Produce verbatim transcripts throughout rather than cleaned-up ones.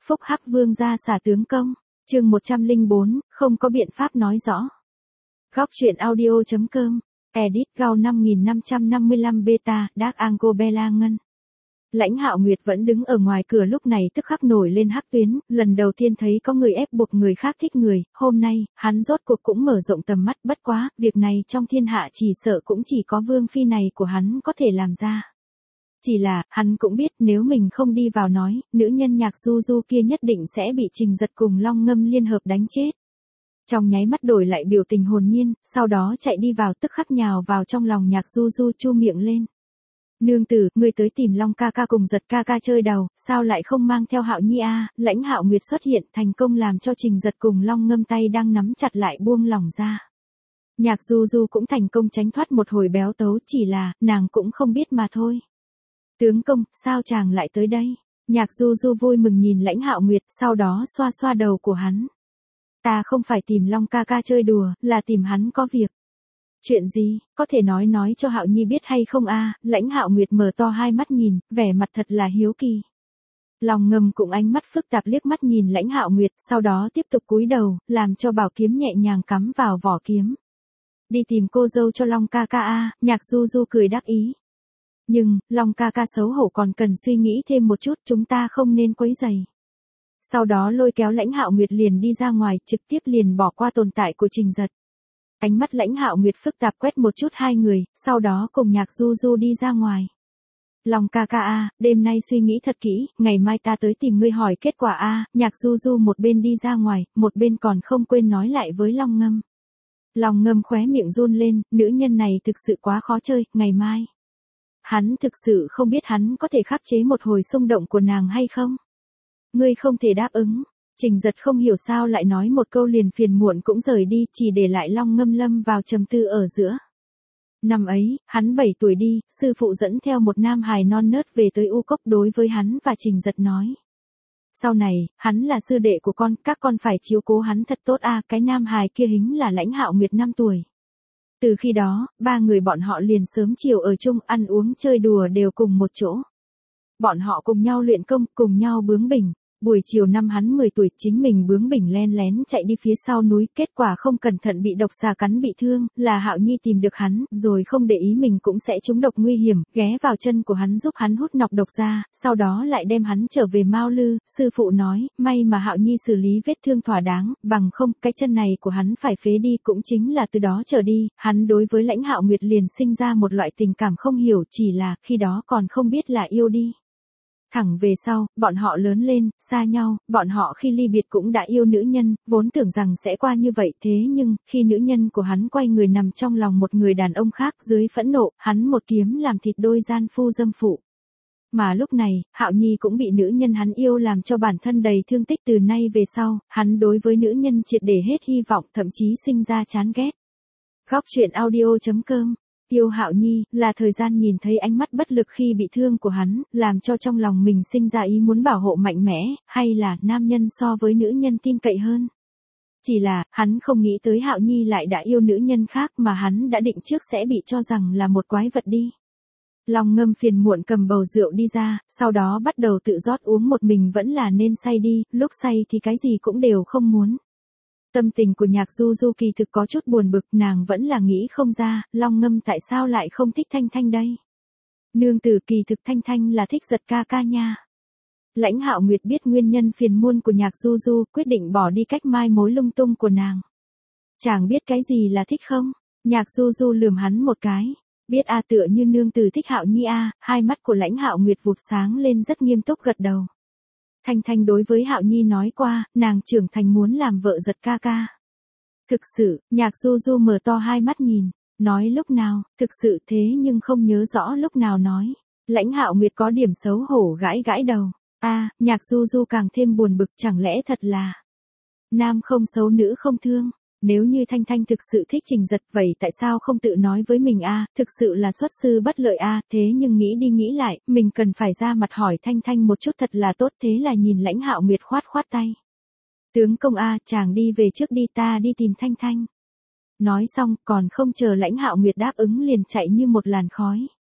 Phúc Hắc Vương ra xả tướng công, chương một trăm lẻ bốn, không có biện pháp nói rõ. Góc truyện audio.com, edit Gao năm nghìn năm trăm năm mươi lăm beta, Dark Angle Bella Ngân. Lãnh Hạo Nguyệt vẫn đứng ở ngoài cửa lúc này tức khắc nổi lên hắc tuyến, lần đầu tiên thấy có người ép buộc người khác thích người, hôm nay, hắn rốt cuộc cũng mở rộng tầm mắt, bất quá, việc này trong thiên hạ chỉ sợ cũng chỉ có vương phi này của hắn có thể làm ra. Chỉ là, hắn cũng biết nếu mình không đi vào nói, nữ nhân Nhạc Du Du kia nhất định sẽ bị Trình Giật cùng Long Ngâm liên hợp đánh chết. Trong nháy mắt đổi lại biểu tình hồn nhiên, sau đó chạy đi vào tức khắc nhào vào trong lòng Nhạc Du Du chu miệng lên. Nương tử, ngươi tới tìm Long ca ca cùng Giật ca ca chơi đầu, sao lại không mang theo Hạo Nhi a? Lãnh Hạo Nguyệt xuất hiện thành công làm cho Trình Giật cùng Long Ngâm tay đang nắm chặt lại buông lỏng ra. Nhạc Du Du cũng thành công tránh thoát một hồi béo tấu, chỉ là, nàng cũng không biết mà thôi. Tướng công, sao chàng lại tới đây? Nhạc Du Du vui mừng nhìn Lãnh Hạo Nguyệt, sau đó xoa xoa đầu của hắn. Ta không phải tìm Long ca ca chơi đùa, là tìm hắn có việc. Chuyện gì, có thể nói nói cho Hạo Nhi biết hay không a? Lãnh Hạo Nguyệt mở to hai mắt nhìn, vẻ mặt thật là hiếu kỳ. Long Ngâm cũng ánh mắt phức tạp liếc mắt nhìn Lãnh Hạo Nguyệt, sau đó tiếp tục cúi đầu, làm cho bảo kiếm nhẹ nhàng cắm vào vỏ kiếm. Đi tìm cô dâu cho Long ca ca a, Nhạc Du Du cười đắc ý. Nhưng, Long ca ca xấu hổ còn cần suy nghĩ thêm một chút, chúng ta không nên quấy rầy. Sau đó lôi kéo Lãnh Hạo Nguyệt liền đi ra ngoài, trực tiếp liền bỏ qua tồn tại của Trình Giật. Ánh mắt Lãnh Hạo Nguyệt phức tạp quét một chút hai người, sau đó cùng Nhạc Du Du đi ra ngoài. Long ca ca a, đêm nay suy nghĩ thật kỹ, ngày mai ta tới tìm ngươi hỏi kết quả a. Nhạc Du Du một bên đi ra ngoài, một bên còn không quên nói lại với Long Ngâm. Long Ngâm khóe miệng run lên, nữ nhân này thực sự quá khó chơi, ngày mai. Hắn thực sự không biết hắn có thể khắc chế một hồi xung động của nàng hay không. Ngươi không thể đáp ứng. Trình Giật không hiểu sao lại nói một câu liền phiền muộn cũng rời đi, chỉ để lại Long Ngâm lâm vào trầm tư ở giữa. Năm ấy, hắn bảy tuổi đi, sư phụ dẫn theo một nam hài non nớt về tới U Cốc đối với hắn và Trình Giật nói. Sau này, hắn là sư đệ của con, các con phải chiếu cố hắn thật tốt a. Cái nam hài kia hính là Lãnh Hạo Nguyệt năm tuổi. Từ khi đó, ba người bọn họ liền sớm chiều ở chung, ăn uống chơi đùa đều cùng một chỗ. Bọn họ cùng nhau luyện công, cùng nhau bướng bỉnh. Buổi chiều năm hắn mười tuổi, chính mình bướng bỉnh len lén chạy đi phía sau núi, kết quả không cẩn thận bị độc xà cắn bị thương, là Hạo Nhi tìm được hắn, rồi không để ý mình cũng sẽ trúng độc nguy hiểm, ghé vào chân của hắn giúp hắn hút nọc độc ra, sau đó lại đem hắn trở về Mao Lư. Sư phụ nói, may mà Hạo Nhi xử lý vết thương thỏa đáng, bằng không, cái chân này của hắn phải phế đi. Cũng chính là từ đó trở đi, hắn đối với Lãnh Hạo Nguyệt liền sinh ra một loại tình cảm không hiểu, chỉ là, khi đó còn không biết là yêu đi. Thẳng về sau, bọn họ lớn lên, xa nhau, bọn họ khi ly biệt cũng đã yêu nữ nhân, vốn tưởng rằng sẽ qua như vậy, thế nhưng, khi nữ nhân của hắn quay người nằm trong lòng một người đàn ông khác, dưới phẫn nộ, hắn một kiếm làm thịt đôi gian phu dâm phụ. Mà lúc này, Hạo Nhi cũng bị nữ nhân hắn yêu làm cho bản thân đầy thương tích, từ nay về sau, hắn đối với nữ nhân triệt để hết hy vọng, thậm chí sinh ra chán ghét. Góc truyện audio.com. Yêu Hạo Nhi, là thời gian nhìn thấy ánh mắt bất lực khi bị thương của hắn, làm cho trong lòng mình sinh ra ý muốn bảo hộ mạnh mẽ, hay là nam nhân so với nữ nhân tin cậy hơn. Chỉ là, hắn không nghĩ tới Hạo Nhi lại đã yêu nữ nhân khác mà hắn đã định trước sẽ bị cho rằng là một quái vật đi. Long Ngâm phiền muộn cầm bầu rượu đi ra, sau đó bắt đầu tự rót uống một mình, vẫn là nên say đi, lúc say thì cái gì cũng đều không muốn. Tâm tình của Nhạc Du Du kỳ thực có chút buồn bực, nàng vẫn là nghĩ không ra, Long Ngâm tại sao lại không thích Thanh Thanh đây. Nương tử, kỳ thực Thanh Thanh là thích Giật ca ca nha. Lãnh Hạo Nguyệt biết nguyên nhân phiền muôn của Nhạc Du Du, quyết định bỏ đi cách mai mối lung tung của nàng. Chàng biết cái gì là thích không? Nhạc Du Du lườm hắn một cái. Biết a, tựa như nương tử thích Hạo Nhi a. Hai mắt của Lãnh Hạo Nguyệt vụt sáng lên, rất nghiêm túc gật đầu. Thanh Thanh đối với Hạo Nhi nói qua, nàng trưởng thành muốn làm vợ Giật ca ca. Thực sự, Nhạc Du Du mở to hai mắt nhìn, nói lúc nào, thực sự thế nhưng không nhớ rõ lúc nào nói. Lãnh Hạo Nguyệt có điểm xấu hổ gãi gãi đầu. A, à, Nhạc Du Du càng thêm buồn bực, chẳng lẽ thật là nam không xấu nữ không thương. Nếu như Thanh Thanh thực sự thích Trình Giật, vậy tại sao không tự nói với mình a? À, thực sự là xuất sư bất lợi a. À, thế nhưng nghĩ đi nghĩ lại, mình cần phải ra mặt hỏi Thanh Thanh một chút thật là tốt, thế là nhìn Lãnh Hạo Nguyệt khoát khoát tay. Tướng công a, à, chàng đi về trước đi, ta đi tìm Thanh Thanh. Nói xong, còn không chờ Lãnh Hạo Nguyệt đáp ứng liền chạy như một làn khói.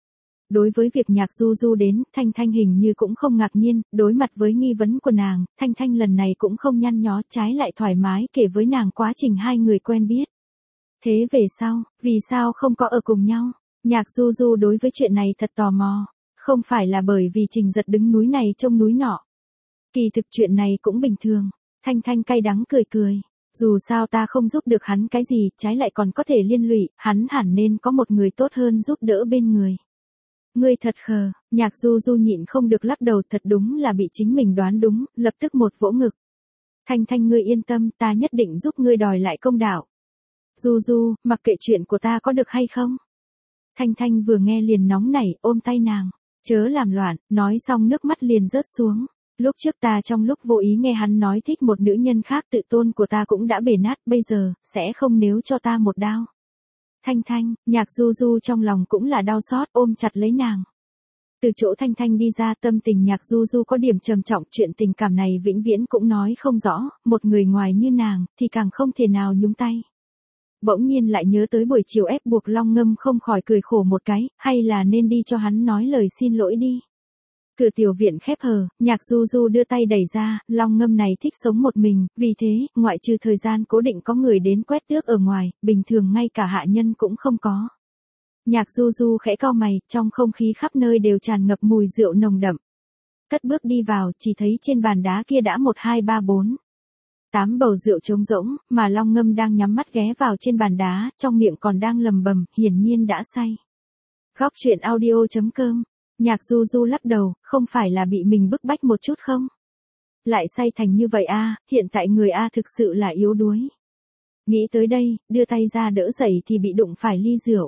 Đối với việc Nhạc Du Du đến, Thanh Thanh hình như cũng không ngạc nhiên, đối mặt với nghi vấn của nàng, Thanh Thanh lần này cũng không nhăn nhó, trái lại thoải mái kể với nàng quá trình hai người quen biết. Thế về sau, vì sao không có ở cùng nhau? Nhạc Du Du đối với chuyện này thật tò mò. Không phải là bởi vì Trình Giật đứng núi này trông núi nọ. Kỳ thực chuyện này cũng bình thường. Thanh Thanh cay đắng cười cười. Dù sao ta không giúp được hắn cái gì, trái lại còn có thể liên lụy, hắn hẳn nên có một người tốt hơn giúp đỡ bên người. Ngươi thật khờ, Nhạc Du Du nhịn không được lắc đầu, thật đúng là bị chính mình đoán đúng, lập tức một vỗ ngực. Thanh Thanh ngươi yên tâm, ta nhất định giúp ngươi đòi lại công đạo. Du Du, mặc kệ chuyện của ta có được hay không? Thanh Thanh vừa nghe liền nóng nảy, ôm tay nàng. Chớ làm loạn, nói xong nước mắt liền rớt xuống. Lúc trước ta trong lúc vô ý nghe hắn nói thích một nữ nhân khác, tự tôn của ta cũng đã bể nát, bây giờ, sẽ không nếu cho ta một đao. Thanh Thanh, Nhạc Du Du trong lòng cũng là đau xót, ôm chặt lấy nàng. Từ chỗ Thanh Thanh đi ra, tâm tình Nhạc Du Du có điểm trầm trọng, chuyện tình cảm này vĩnh viễn cũng nói không rõ, một người ngoài như nàng, thì càng không thể nào nhúng tay. Bỗng nhiên lại nhớ tới buổi chiều ép buộc Long Ngâm, không khỏi cười khổ một cái, hay là nên đi cho hắn nói lời xin lỗi đi. Cửa tiểu viện khép hờ, Nhạc Du Du đưa tay đẩy ra, Long Ngâm này thích sống một mình, vì thế, ngoại trừ thời gian cố định có người đến quét tước ở ngoài, bình thường ngay cả hạ nhân cũng không có. Nhạc Du Du khẽ cau mày, trong không khí khắp nơi đều tràn ngập mùi rượu nồng đậm. Cất bước đi vào, chỉ thấy trên bàn đá kia đã một hai ba bốn. Tám bầu rượu trống rỗng, mà Long Ngâm đang nhắm mắt ghé vào trên bàn đá, trong miệng còn đang lầm bầm, hiển nhiên đã say. Góc truyện audio chấm com. Nhạc Du Du lắc đầu, không phải là bị mình bức bách một chút không? Lại say thành như vậy a, hiện tại người a thực sự là yếu đuối. Nghĩ tới đây, đưa tay ra đỡ dậy thì bị đụng phải ly rượu.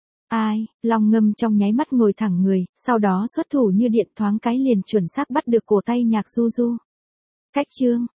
Ai, Long Ngâm trong nháy mắt ngồi thẳng người, sau đó xuất thủ như điện, thoáng cái liền chuẩn xác bắt được cổ tay Nhạc Du Du. Cách chương,